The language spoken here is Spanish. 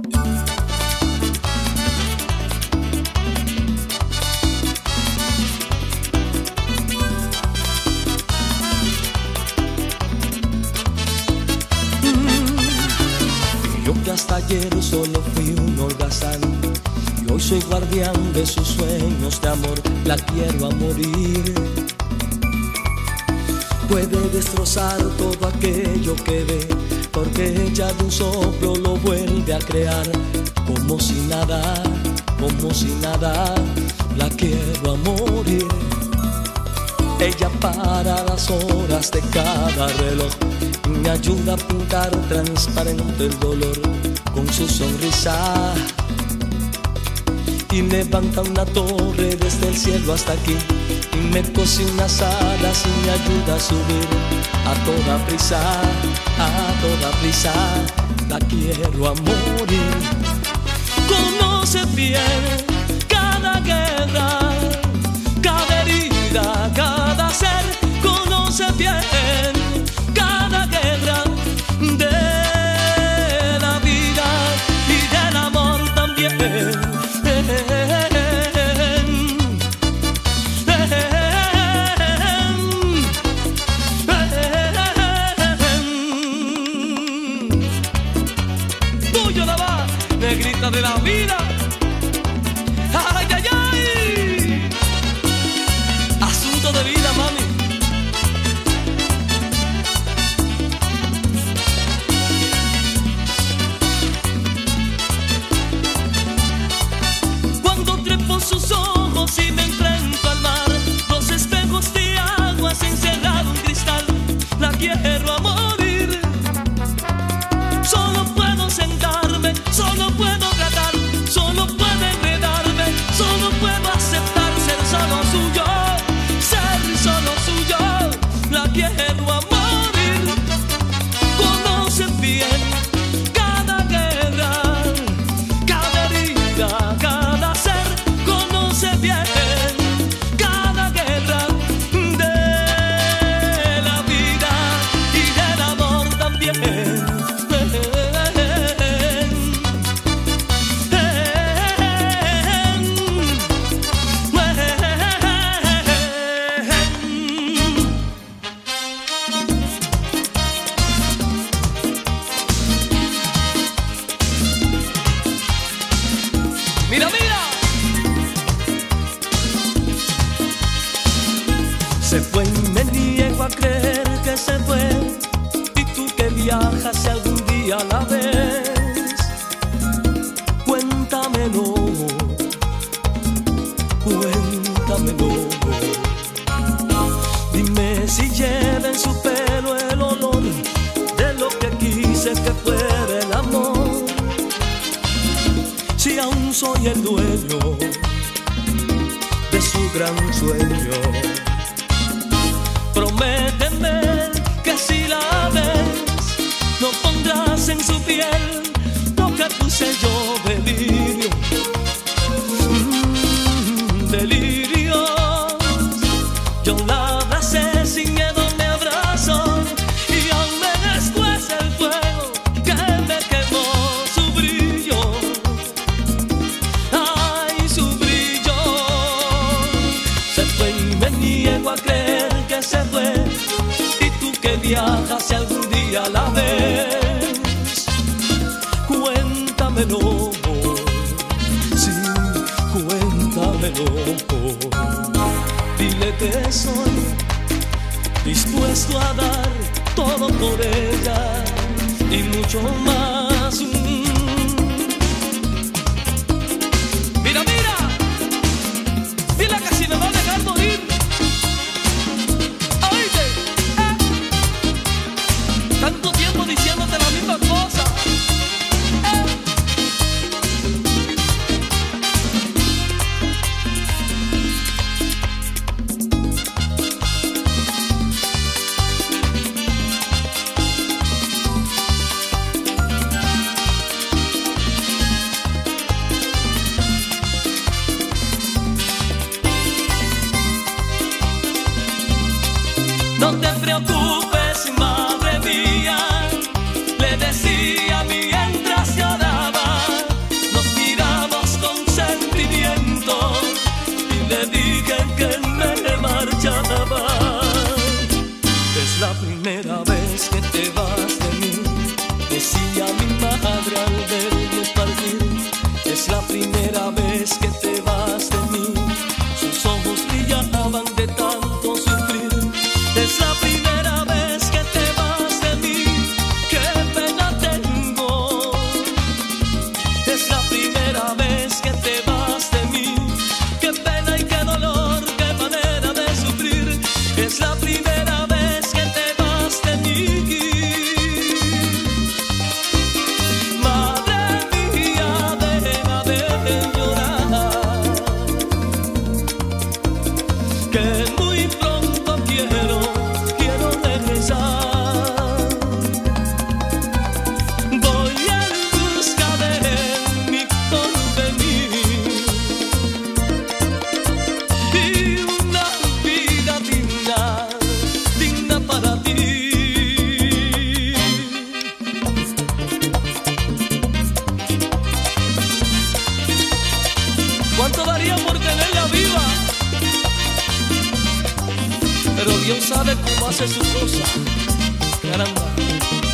Yo que hasta ayer solo fui un holgazán y hoy soy guardián de sus sueños de amor, la quiero a morir. Puede destrozar todo aquello que ve, porque ella de un soplo lo vuelve a crear. Como si nada, la quiero a morir. Ella para las horas de cada reloj, me ayuda a pintar transparente el dolor con su sonrisa, y levanta una torre desde el cielo hasta aquí, y me cose unas alas y me ayuda a subir a toda prisa, la quiero a morir. Conoce bien cada guerra, cada herida, cada ser, conoce bien cada guerra de la vida y del amor también. Tuyo la va, negrita de la vida. Ay, ay, ay. Asunto de vida, mami. Sus ojos y me enfrento al mar, los espejos de agua se encerrado en cristal, la quiero a morir. Solo puedo sentarme, solo puedo tratar, solo puedo enredarme, solo puedo aceptar ser solo suyo, ser solo suyo, la quiero a morir. Conoce bien cada guerra, cada herida, cada ser, bien cada guerra de la vida y del amor también. Mira, mira. Se fue y me niego a creer que se fue, y tú que viajas si algún día la ves, cuéntamelo, cuéntamelo. Dime si lleva en su pelo el olor de lo que quise que fuera el amor, si aún soy el dueño de su gran sueño. Prométeme que si la ves no pondrás en su piel lo que puse yo, delirio, delirio. Yo la abracé sin miedo, me abrazó y aún me descuece el fuego que me quemó su brillo, ay, su brillo. Se fue y me niego a creer que se fue, y tú que viajas si algún día la ves, cuéntamelo, sí, cuéntamelo. Dile que soy dispuesto a dar todo por ella y mucho más. Mira, mira, dile que si me va a dejar morir. Tanto tiempo diciéndote la misma cosa. ella viva, pero Dios sabe cómo hace su cosa. Caramba.